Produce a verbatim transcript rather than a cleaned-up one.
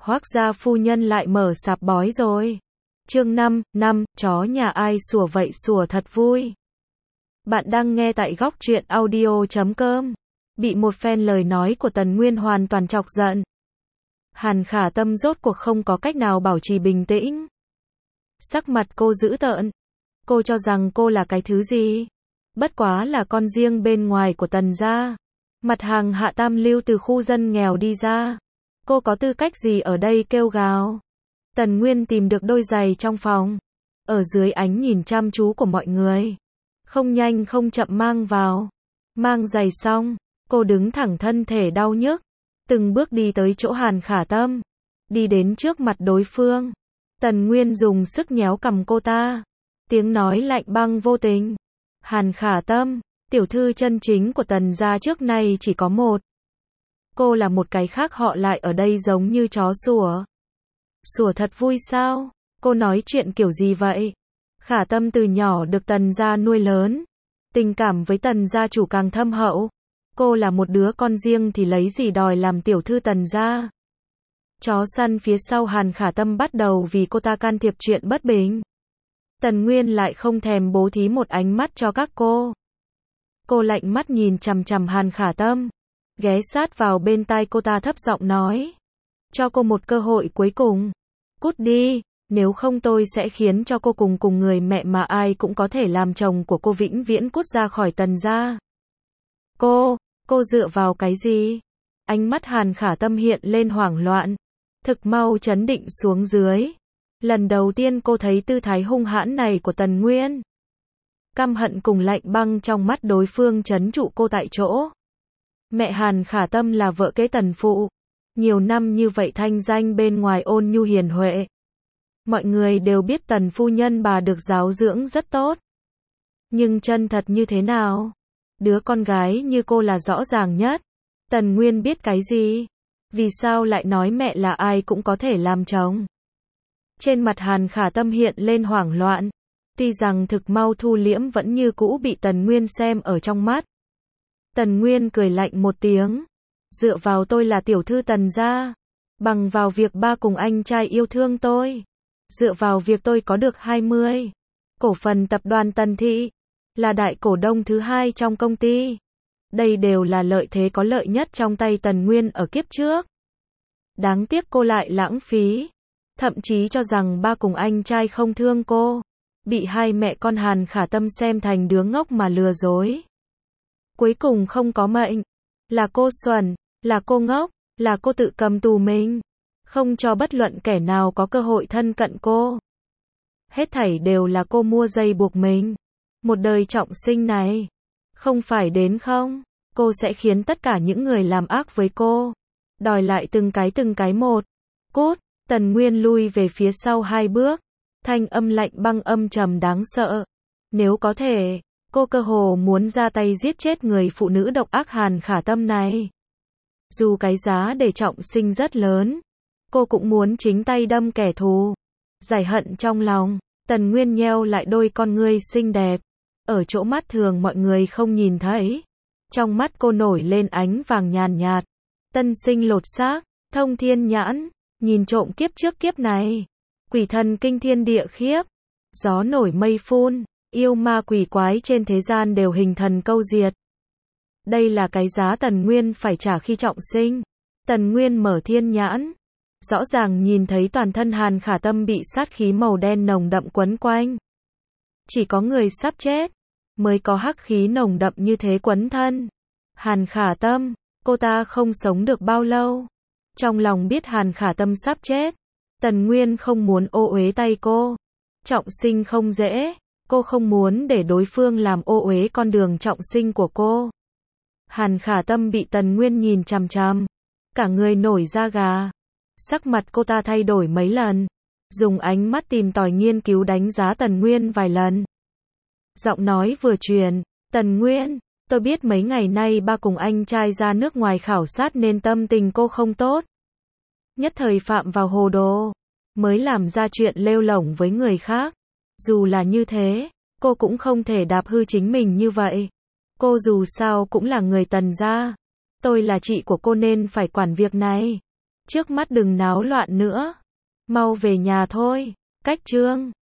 Hoác gia phu nhân lại mở sạp bói rồi. Chương năm, năm, chó nhà ai sủa vậy sủa thật vui. Bạn đang nghe tại góc truyện audio chấm com. Bị một phen lời nói của Tần Nguyên hoàn toàn chọc giận. Hàn Khả Tâm rốt cuộc không có cách nào bảo trì bình tĩnh. Sắc mặt cô dữ tợn. Cô cho rằng cô là cái thứ gì? Bất quá là con riêng bên ngoài của Tần gia. Mặt hàng hạ tam lưu từ khu dân nghèo đi ra. Cô có tư cách gì ở đây kêu gào? Tần Nguyên tìm được đôi giày trong phòng. Ở dưới ánh nhìn chăm chú của mọi người. Không nhanh không chậm mang vào. Mang giày xong, cô đứng thẳng thân thể đau nhức. Từng bước đi tới chỗ Hàn Khả Tâm. Đi đến trước mặt đối phương. Tần Nguyên dùng sức nhéo cằm cô ta. Tiếng nói lạnh băng vô tình. Hàn Khả Tâm, tiểu thư chân chính của Tần gia trước nay chỉ có một. Cô là một cái khác họ lại ở đây giống như chó sủa. Sủa thật vui sao? Cô nói chuyện kiểu gì vậy? Khả Tâm từ nhỏ được Tần gia nuôi lớn. Tình cảm với Tần gia chủ càng thâm hậu. Cô là một đứa con riêng thì lấy gì đòi làm tiểu thư Tần gia? Chó săn phía sau Hàn Khả Tâm bắt đầu vì cô ta can thiệp chuyện bất bình. Tần Nguyên lại không thèm bố thí một ánh mắt cho các cô. Cô lạnh mắt nhìn chằm chằm Hàn Khả Tâm. Ghé sát vào bên tai cô ta thấp giọng nói. Cho cô một cơ hội cuối cùng. Cút đi, nếu không tôi sẽ khiến cho cô cùng cùng người mẹ mà ai cũng có thể làm chồng của cô vĩnh viễn cút ra khỏi Tần gia. Cô, cô dựa vào cái gì? Ánh mắt Hàn Khả Tâm hiện lên hoảng loạn. Thực mau chấn định xuống dưới. Lần đầu tiên cô thấy tư thái hung hãn này của Tần Nguyên. Căm hận cùng lạnh băng trong mắt đối phương trấn trụ cô tại chỗ. Mẹ Hàn Khả Tâm là vợ kế Tần phụ. Nhiều năm như vậy thanh danh bên ngoài ôn nhu hiền huệ. Mọi người đều biết Tần phu nhân bà được giáo dưỡng rất tốt. Nhưng chân thật như thế nào? Đứa con gái như cô là rõ ràng nhất. Tần Nguyên biết cái gì? Vì sao lại nói mẹ là ai cũng có thể làm chồng? Trên mặt Hàn Khả Tâm hiện lên hoảng loạn. Tuy rằng thực mau thu liễm vẫn như cũ bị Tần Nguyên xem ở trong mắt. Tần Nguyên cười lạnh một tiếng. Dựa vào tôi là tiểu thư Tần gia. Bằng vào việc ba cùng anh trai yêu thương tôi. Dựa vào việc tôi có được hai mươi. Cổ phần tập đoàn Tần Thị. Là đại cổ đông thứ hai trong công ty. Đây đều là lợi thế có lợi nhất trong tay Tần Nguyên ở kiếp trước. Đáng tiếc cô lại lãng phí. Thậm chí cho rằng ba cùng anh trai không thương cô. Bị hai mẹ con Hàn Khả Tâm xem thành đứa ngốc mà lừa dối. Cuối cùng không có mệnh. Là cô xuẩn, là cô ngốc, là cô tự cầm tù mình. Không cho bất luận kẻ nào có cơ hội thân cận cô. Hết thảy đều là cô mua dây buộc mình. Một đời trọng sinh này. Không phải đến không? Cô sẽ khiến tất cả những người làm ác với cô. Đòi lại từng cái từng cái một. Cút, Tần Nguyên lui về phía sau hai bước. Thanh âm lạnh băng âm trầm đáng sợ. Nếu có thể, cô cơ hồ muốn ra tay giết chết người phụ nữ độc ác Hàn Khả Tâm này. Dù cái giá để trọng sinh rất lớn, cô cũng muốn chính tay đâm kẻ thù. Giải hận trong lòng, Tần Nguyên nheo lại đôi con ngươi xinh đẹp. Ở chỗ mắt thường mọi người không nhìn thấy. Trong mắt cô nổi lên ánh vàng nhàn nhạt. Tân sinh lột xác, thông thiên nhãn, nhìn trộm kiếp trước kiếp này. Quỷ thần kinh thiên địa khiếp. Gió nổi mây phun, yêu ma quỷ quái trên thế gian đều hình thần câu diệt. Đây là cái giá Tần Nguyên phải trả khi trọng sinh. Tần Nguyên mở thiên nhãn. Rõ ràng nhìn thấy toàn thân Hàn Khả Tâm bị sát khí màu đen nồng đậm quấn quanh. Chỉ có người sắp chết mới có hắc khí nồng đậm như thế quấn thân. Hàn Khả Tâm, cô ta không sống được bao lâu. Trong lòng biết Hàn Khả Tâm sắp chết, Tần Nguyên không muốn ô uế tay cô. Trọng sinh không dễ, cô không muốn để đối phương làm ô uế con đường trọng sinh của cô. Hàn Khả Tâm bị Tần Nguyên nhìn chằm chằm, cả người nổi da gà. Sắc mặt cô ta thay đổi mấy lần, dùng ánh mắt tìm tòi nghiên cứu đánh giá Tần Nguyên vài lần. Giọng nói vừa truyền, Tần Nguyên, tôi biết mấy ngày nay ba cùng anh trai ra nước ngoài khảo sát nên tâm tình cô không tốt. Nhất thời phạm vào hồ đồ, mới làm ra chuyện lêu lổng với người khác. Dù là như thế, cô cũng không thể đạp hư chính mình như vậy. Cô dù sao cũng là người Tần gia. Tôi là chị của cô nên phải quản việc này. Trước mắt đừng náo loạn nữa. Mau về nhà thôi. Cách chương